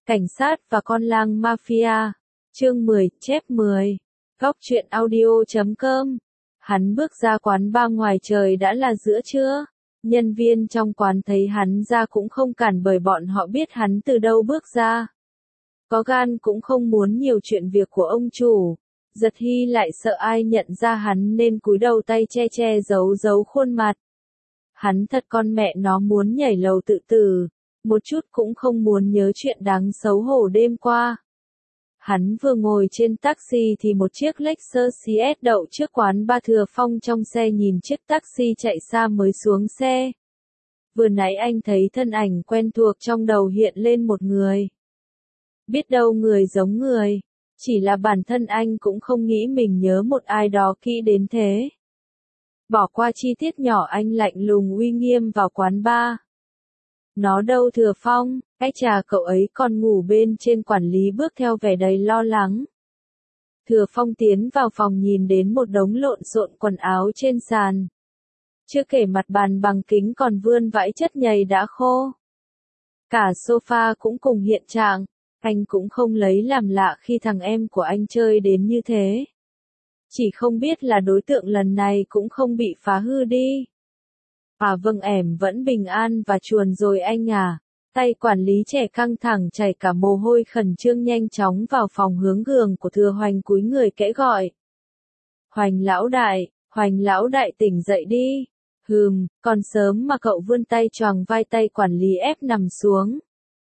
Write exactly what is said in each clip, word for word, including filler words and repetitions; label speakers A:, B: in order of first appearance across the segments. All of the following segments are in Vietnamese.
A: Cảnh sát và con lang mafia. Chương mười, chép mười. Góc truyện audio chấm com. Hắn bước ra quán bar, ngoài trời đã là giữa trưa. Nhân viên trong quán thấy hắn ra cũng không cản, bởi bọn họ biết hắn từ đâu bước ra. Có gan cũng không muốn nhiều chuyện việc của ông chủ. Giật Hy lại sợ ai nhận ra hắn nên cúi đầu tay che che giấu giấu khuôn mặt. Hắn thật con mẹ nó muốn nhảy lầu tự tử, một chút cũng không muốn nhớ chuyện đáng xấu hổ đêm qua. Hắn vừa ngồi trên taxi thì một chiếc Lexus xê ét đậu trước quán bar. Thừa Phong trong xe nhìn chiếc taxi chạy xa mới xuống xe. Vừa nãy anh thấy thân ảnh quen thuộc trong đầu hiện lên một người. Biết đâu người giống người, chỉ là bản thân anh cũng không nghĩ mình nhớ một ai đó kỹ đến thế. Bỏ qua chi tiết nhỏ, anh lạnh lùng uy nghiêm vào quán bar. Nó đâu Thừa Phong, cái trà cậu ấy còn ngủ bên trên. Quản lý bước theo vẻ đầy lo lắng. Thừa Phong tiến vào phòng nhìn đến một đống lộn xộn quần áo trên sàn. Chưa kể mặt bàn bằng kính còn vươn vãi chất nhầy đã khô. Cả sofa cũng cùng hiện trạng, anh cũng không lấy làm lạ khi thằng em của anh chơi đến như thế. Chỉ không biết là đối tượng lần này cũng không bị phá hư đi. À vâng, em vẫn bình an và chuồn rồi anh à. Tay quản lý trẻ căng thẳng chảy cả mồ hôi, khẩn trương nhanh chóng vào phòng hướng giường của Thừa Hoành, cúi người kẽ gọi. Hoành lão đại, Hoành lão đại tỉnh dậy đi. Hừm, còn sớm mà cậu. Vươn tay choàng vai tay quản lý ép nằm xuống.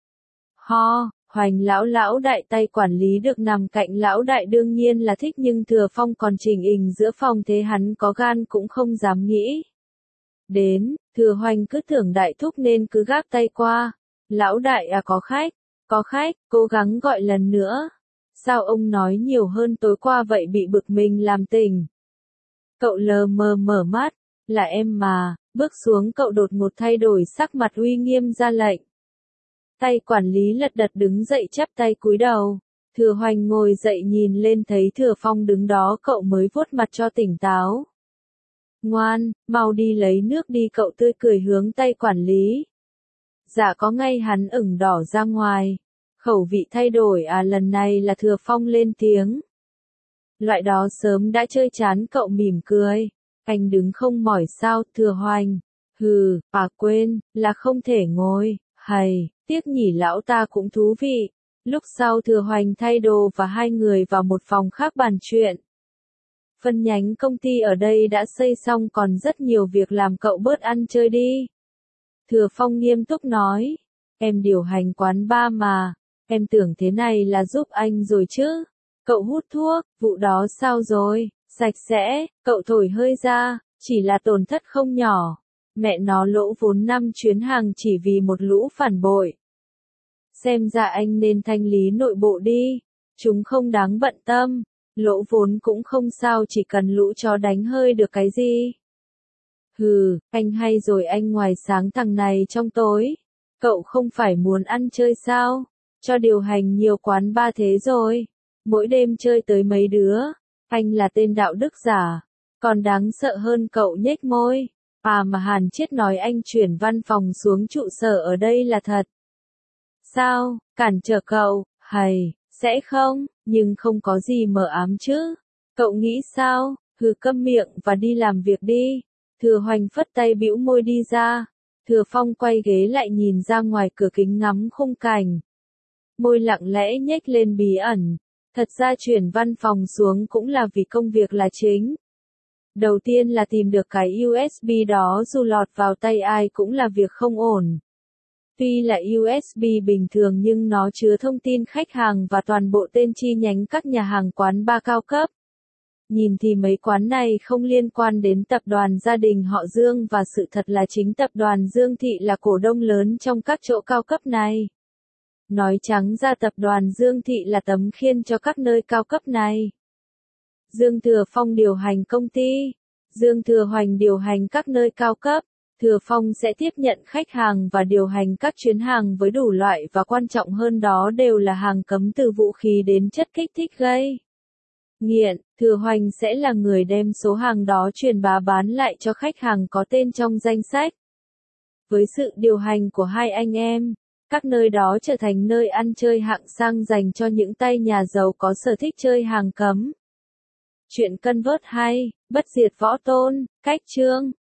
A: Ho, Hoành lão lão đại. Tay quản lý được nằm cạnh lão đại đương nhiên là thích, nhưng Thừa Phong còn trình hình giữa phòng thế hắn có gan cũng không dám nghĩ. Đến, Thừa Hoành cứ tưởng đại thúc nên cứ gác tay qua. Lão đại à, có khách, có khách, cố gắng gọi lần nữa. Sao ông nói nhiều hơn tối qua vậy? Bị bực mình làm tỉnh. Cậu lờ mờ mở mắt, là em mà. Bước xuống cậu đột ngột thay đổi sắc mặt, uy nghiêm ra lệnh. Tay quản lý lật đật đứng dậy chắp tay cúi đầu. Thừa Hoành ngồi dậy nhìn lên thấy Thừa Phong đứng đó, cậu mới vuốt mặt cho tỉnh táo. Ngoan, mau đi lấy nước đi, cậu tươi cười hướng tay quản lý. Dạ có ngay. Hắn ửng đỏ ra ngoài. Khẩu vị thay đổi à? Lần này là Thừa Phong lên tiếng. Loại đó sớm đã chơi chán. Cậu mỉm cười. Anh đứng không mỏi sao? Thừa Hoành. Hừ, à quên, là không thể ngồi. Hầy, tiếc nhỉ, lão ta cũng thú vị. Lúc sau Thừa Hoành thay đồ và hai người vào một phòng khác bàn chuyện. Phân nhánh công ty ở đây đã xây xong, còn rất nhiều việc làm, cậu bớt ăn chơi đi. Thừa Phong nghiêm túc nói. Em điều hành quán bar mà. Em tưởng thế này là giúp anh rồi chứ. Cậu hút thuốc, vụ đó sao rồi? Sạch sẽ, cậu thổi hơi ra, chỉ là tổn thất không nhỏ. Mẹ nó lỗ vốn năm chuyến hàng chỉ vì một lũ phản bội. Xem ra anh nên thanh lý nội bộ đi. Chúng không đáng bận tâm. Lỗ vốn cũng không sao, chỉ cần lũ chó đánh hơi được cái gì. Hừ, anh hay rồi. Anh ngoài sáng thằng này trong tối. Cậu không phải muốn ăn chơi sao? Cho điều hành nhiều quán bar thế rồi. Mỗi đêm chơi tới mấy đứa. Anh là tên đạo đức giả. Còn đáng sợ hơn, cậu nhếch môi. À mà Hàn Chiết nói anh chuyển văn phòng xuống trụ sở ở đây là thật. Sao, cản trở cậu? Hầy, sẽ không, nhưng không có gì mờ ám chứ. Cậu nghĩ sao? Hừ, câm miệng và đi làm việc đi. Thừa Hoành phất tay bĩu môi đi ra. Thừa Phong quay ghế lại nhìn ra ngoài cửa kính ngắm khung cảnh. Môi lặng lẽ nhếch lên bí ẩn. Thật ra chuyển văn phòng xuống cũng là vì công việc là chính. Đầu tiên là tìm được cái u ét bê đó, dù lọt vào tay ai cũng là việc không ổn. Tuy là u ét bê bình thường nhưng nó chứa thông tin khách hàng và toàn bộ tên chi nhánh các nhà hàng quán bar cao cấp. Nhìn thì mấy quán này không liên quan đến tập đoàn gia đình họ Dương, và sự thật là chính tập đoàn Dương Thị là cổ đông lớn trong các chỗ cao cấp này. Nói trắng ra, tập đoàn Dương Thị là tấm khiên cho các nơi cao cấp này. Dương Thừa Phong điều hành công ty. Dương Thừa Hoành điều hành các nơi cao cấp. Thừa Phong sẽ tiếp nhận khách hàng và điều hành các chuyến hàng với đủ loại, và quan trọng hơn đó đều là hàng cấm, từ vũ khí đến chất kích thích gây nghiện. Thừa Hoành sẽ là người đem số hàng đó truyền bá bán lại cho khách hàng có tên trong danh sách. Với sự điều hành của hai anh em, các nơi đó trở thành nơi ăn chơi hạng sang dành cho những tay nhà giàu có sở thích chơi hàng cấm. Chuyện Convert hay, bất diệt võ tôn, cách chương.